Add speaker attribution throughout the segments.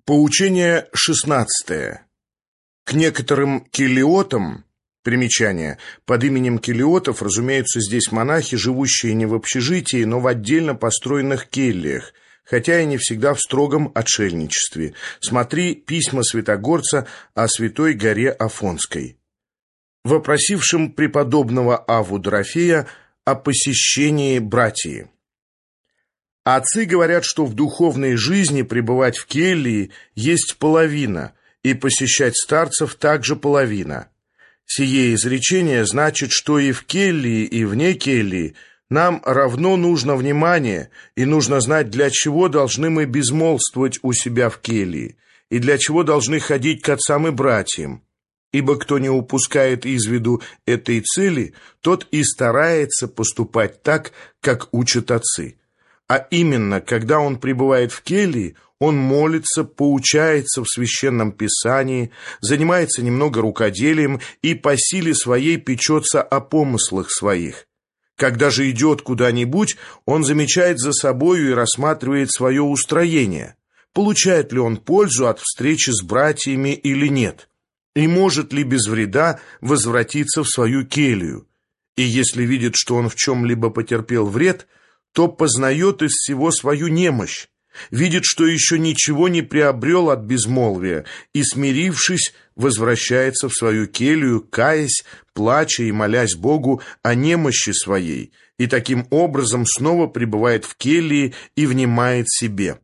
Speaker 1: Поучение 16. К некоторым келиотам, примечание, под именем келиотов разумеются здесь монахи, живущие не в общежитии, но в отдельно построенных кельях, хотя и не всегда в строгом отшельничестве. Смотри письма Святогорца о Святой горе Афонской. Вопросившим преподобного Авву Дорофея о посещении братии. Отцы говорят, что в духовной жизни пребывать в келье есть половина, и посещать старцев также половина. Сие изречение значит, что и в келье, и вне кельи нам равно нужно внимание, и нужно знать, для чего должны мы безмолвствовать у себя в келье, и для чего должны ходить к отцам и братьям. Ибо кто не упускает из виду этой цели, тот и старается поступать так, как учат отцы. А именно, когда он пребывает в келье, он молится, поучается в Священном Писании, занимается немного рукоделием и по силе своей печется о помыслах своих. Когда же идет куда-нибудь, он замечает за собою и рассматривает свое устроение, получает ли он пользу от встречи с братьями или нет, и может ли без вреда возвратиться в свою келью. И если видит, что он в чем-либо потерпел вред, то познает из всего свою немощь, видит, что еще ничего не приобрел от безмолвия, и, смирившись, возвращается в свою келью, каясь, плача и молясь Богу о немощи своей, и таким образом снова пребывает в келье и внимает себе.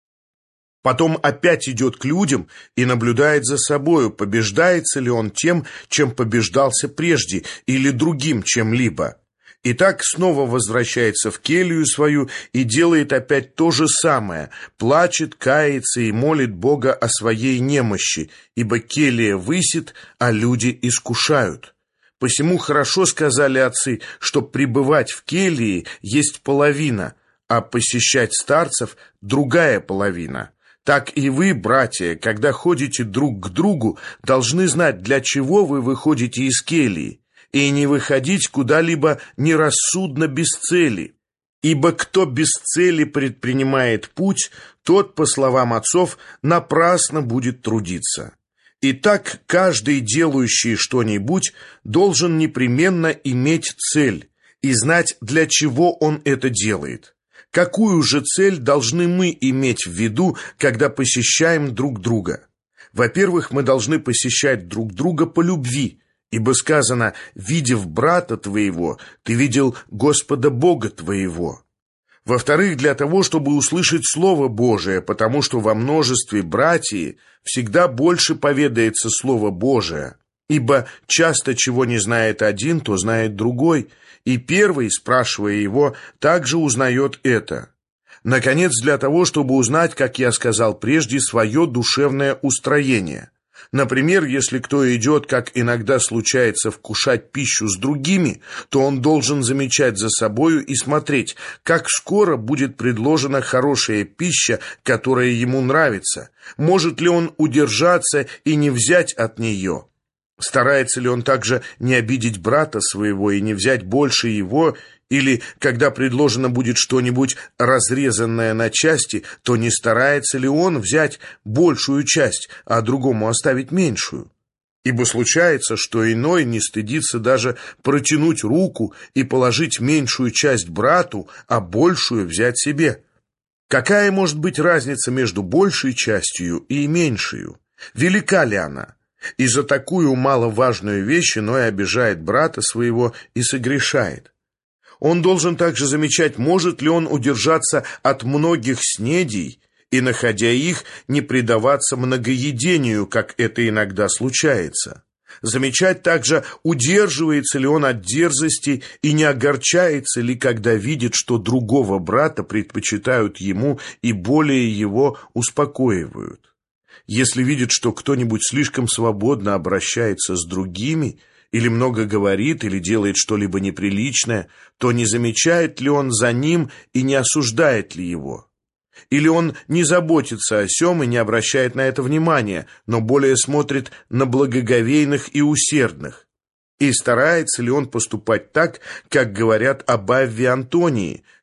Speaker 1: Потом опять идет к людям и наблюдает за собою, побеждается ли он тем, чем побеждался прежде, или другим чем-либо. И так снова возвращается в келью свою и делает опять то же самое, плачет, кается и молит Бога о своей немощи, ибо келья высит, а люди искушают. Посему хорошо сказали отцы, что пребывать в келье есть половина, а посещать старцев – другая половина. Так и вы, братья, когда ходите друг к другу, должны знать, для чего вы выходите из кельи, и не выходить куда-либо нерассудно без цели. Ибо кто без цели предпринимает путь, тот, по словам отцов, напрасно будет трудиться. Итак, каждый, делающий что-нибудь, должен непременно иметь цель и знать, для чего он это делает. Какую же цель должны мы иметь в виду, когда посещаем друг друга? Во-первых, мы должны посещать друг друга по любви, ибо сказано: «Видев брата твоего, ты видел Господа Бога твоего». Во-вторых, для того, чтобы услышать Слово Божие, потому что во множестве братьев всегда больше поведается Слово Божие, ибо часто чего не знает один, то знает другой, и первый, спрашивая его, также узнает это. Наконец, для того, чтобы узнать, как я сказал прежде, свое душевное устроение. Например, если кто идет, как иногда случается, вкушать пищу с другими, то он должен замечать за собою и смотреть, как скоро будет предложена хорошая пища, которая ему нравится, может ли он удержаться и не взять от нее, старается ли он также не обидеть брата своего и не взять больше его, или, когда предложено будет что-нибудь разрезанное на части, то не старается ли он взять большую часть, а другому оставить меньшую? Ибо случается, что иной не стыдится даже протянуть руку и положить меньшую часть брату, а большую взять себе. Какая может быть разница между большей частью и меньшую? Велика ли она? И за такую маловажную вещь иной обижает брата своего и согрешает. Он должен также замечать, может ли он удержаться от многих снедий и, находя их, не предаваться многоедению, как это иногда случается. Замечать также, удерживается ли он от дерзости и не огорчается ли, когда видит, что другого брата предпочитают ему и более его успокоивают. Если видит, что кто-нибудь слишком свободно обращается с другими, или много говорит, или делает что-либо неприличное, то не замечает ли он за ним и не осуждает ли его? Или он не заботится о сем и не обращает на это внимания, но более смотрит на благоговейных и усердных? И старается ли он поступать так, как говорят об Авве Антонии,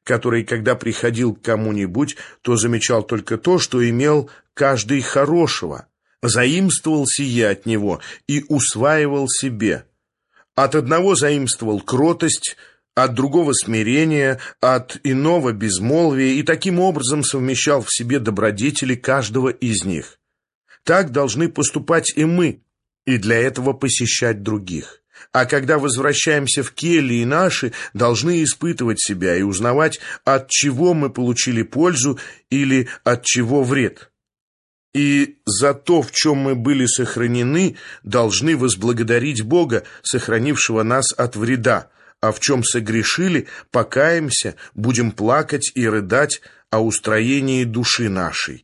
Speaker 1: который, когда приходил к кому-нибудь, то замечал только то, что имел каждый хорошего, заимствовал сие от него и усваивал себе. От одного заимствовал кротость, от другого смирение, от иного безмолвие, и таким образом совмещал в себе добродетели каждого из них. Так должны поступать и мы, и для этого посещать других. А когда возвращаемся в кельи наши, должны испытывать себя и узнавать, от чего мы получили пользу или от чего вред. И за то, в чем мы были сохранены, должны возблагодарить Бога, сохранившего нас от вреда, а в чем согрешили, покаемся, будем плакать и рыдать о устроении души нашей.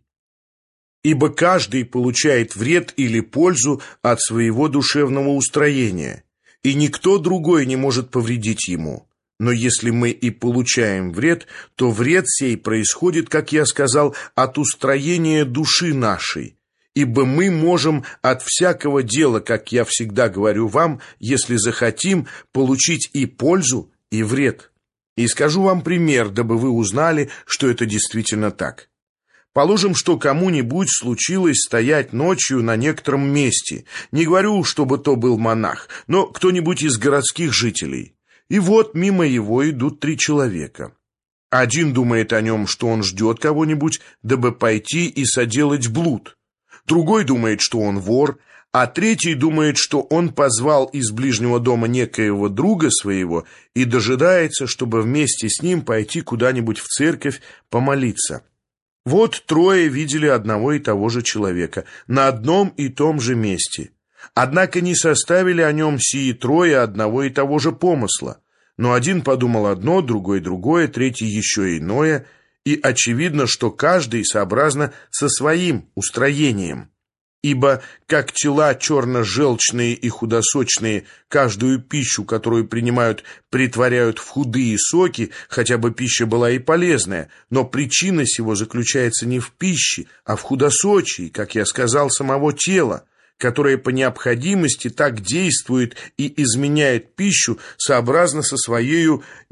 Speaker 1: Ибо каждый получает вред или пользу от своего душевного устроения, и никто другой не может повредить ему. Но если мы и получаем вред, то вред сей происходит, как я сказал, от устроения души нашей. Ибо мы можем от всякого дела, как я всегда говорю вам, если захотим, получить и пользу, и вред. И скажу вам пример, дабы вы узнали, что это действительно так. Положим, что кому-нибудь случилось стоять ночью на некотором месте. Не говорю, чтобы то был монах, но кто-нибудь из городских жителей. И вот мимо его идут 3 человека. Один думает о нем, что он ждет кого-нибудь, дабы пойти и соделать блуд. Другой думает, что он вор, а третий думает, что он позвал из ближнего дома некоего друга своего и дожидается, чтобы вместе с ним пойти куда-нибудь в церковь помолиться. Вот 3 видели одного и того же человека на одном и том же месте. Однако не составили о нем сии 3 одного и того же помысла. Но один подумал одно, другой другое, третий еще иное, и очевидно, что каждый сообразно со своим устроением. Ибо как тела черно-желчные и худосочные каждую пищу, которую принимают, претворяют в худые соки, хотя бы пища была и полезная, но причина сего заключается не в пище, а в худосочии, как я сказал, самого тела, которое по необходимости так действует и изменяет пищу сообразно со своей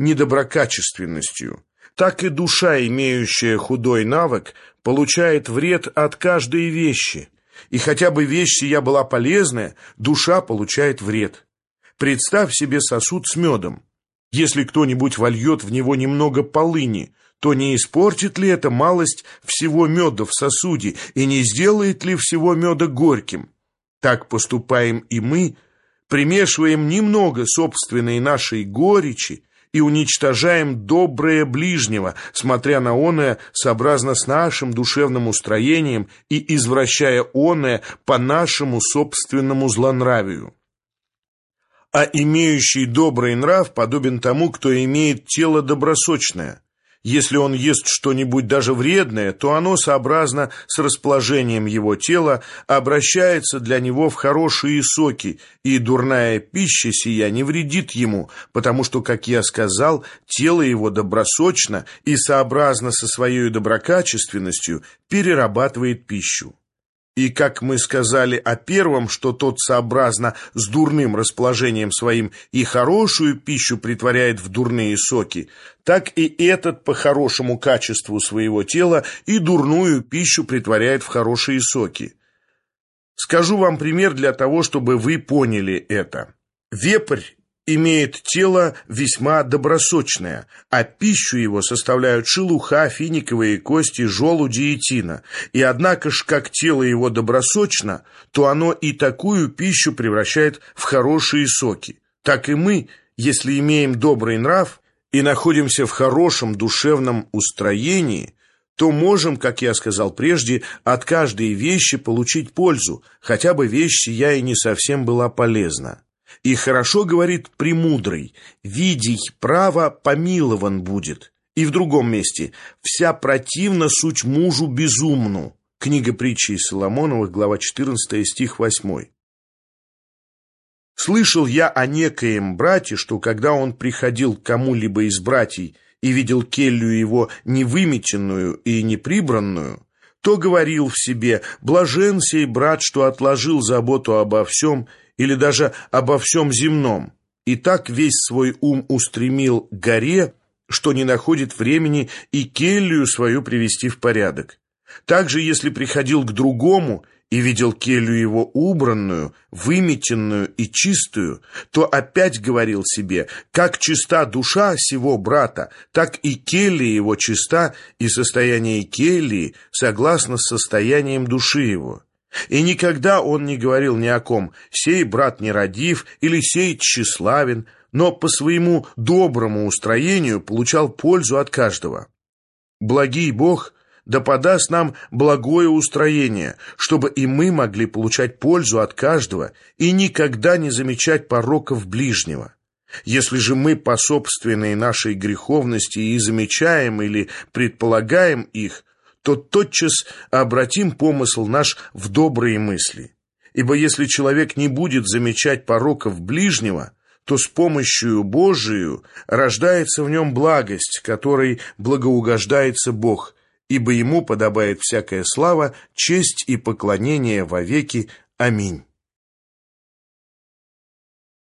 Speaker 1: недоброкачественностью. Так и душа, имеющая худой навык, получает вред от каждой вещи. И хотя бы вещь сия была полезная, душа получает вред. Представь себе сосуд с медом. Если кто-нибудь вольет в него немного полыни, то не испортит ли это малость всего меда в сосуде и не сделает ли всего меда горьким? Так поступаем и мы, примешиваем немного собственной нашей горечи и уничтожаем доброе ближнего, смотря на оное сообразно с нашим душевным устроением и извращая оное по нашему собственному злонравию. А имеющий добрый нрав подобен тому, кто имеет тело добросочное. Если он ест что-нибудь даже вредное, то оно, сообразно с расположением его тела, обращается для него в хорошие соки, и дурная пища сия не вредит ему, потому что, как я сказал, тело его добросочно и, сообразно со своей доброкачественностью, перерабатывает пищу. И как мы сказали о первом, что тот сообразно с дурным расположением своим и хорошую пищу притворяет в дурные соки, так и этот по хорошему качеству своего тела и дурную пищу притворяет в хорошие соки. Скажу вам пример для того, чтобы вы поняли это. Вепрь имеет тело весьма добросочное, а пищу его составляют шелуха, финиковые кости, желуди и тина. И однако ж, как тело его добросочно, то оно и такую пищу превращает в хорошие соки. Так и мы, если имеем добрый нрав и находимся в хорошем душевном устроении, то можем, как я сказал прежде, от каждой вещи получить пользу, хотя бы вещь сия и не совсем была полезна. И хорошо говорит премудрый: «Видей право, помилован будет». И в другом месте: «Вся противна суть мужу безумну». Книга притчи Соломоновых, глава 14, стих 8. Слышал я о некоем брате, что когда он приходил к кому-либо из братьев и видел келью его невыметенную и неприбранную, то говорил в себе: «Блажен сей брат, что отложил заботу обо всем, или даже обо всем земном, и так весь свой ум устремил к горе, что не находит времени и келью свою привести в порядок. Также, если приходил к другому и видел келью его убранную, выметенную и чистую, то опять говорил себе: как чиста душа сего брата, так и келья его чиста, и состояние кельи согласно с состоянием души его. И никогда он не говорил ни о ком: сей брат нерадив или сей тщеславен, но по своему доброму устроению получал пользу от каждого. Благий Бог да подаст нам благое устроение, чтобы и мы могли получать пользу от каждого и никогда не замечать пороков ближнего. Если же мы по собственной нашей греховности и замечаем или предполагаем их, то тотчас обратим помысл наш в добрые мысли. Ибо если человек не будет замечать пороков ближнего, то с помощью Божию рождается в нем благость, которой благоугождается Бог, ибо ему подобает всякая слава, честь и поклонение вовеки. Аминь.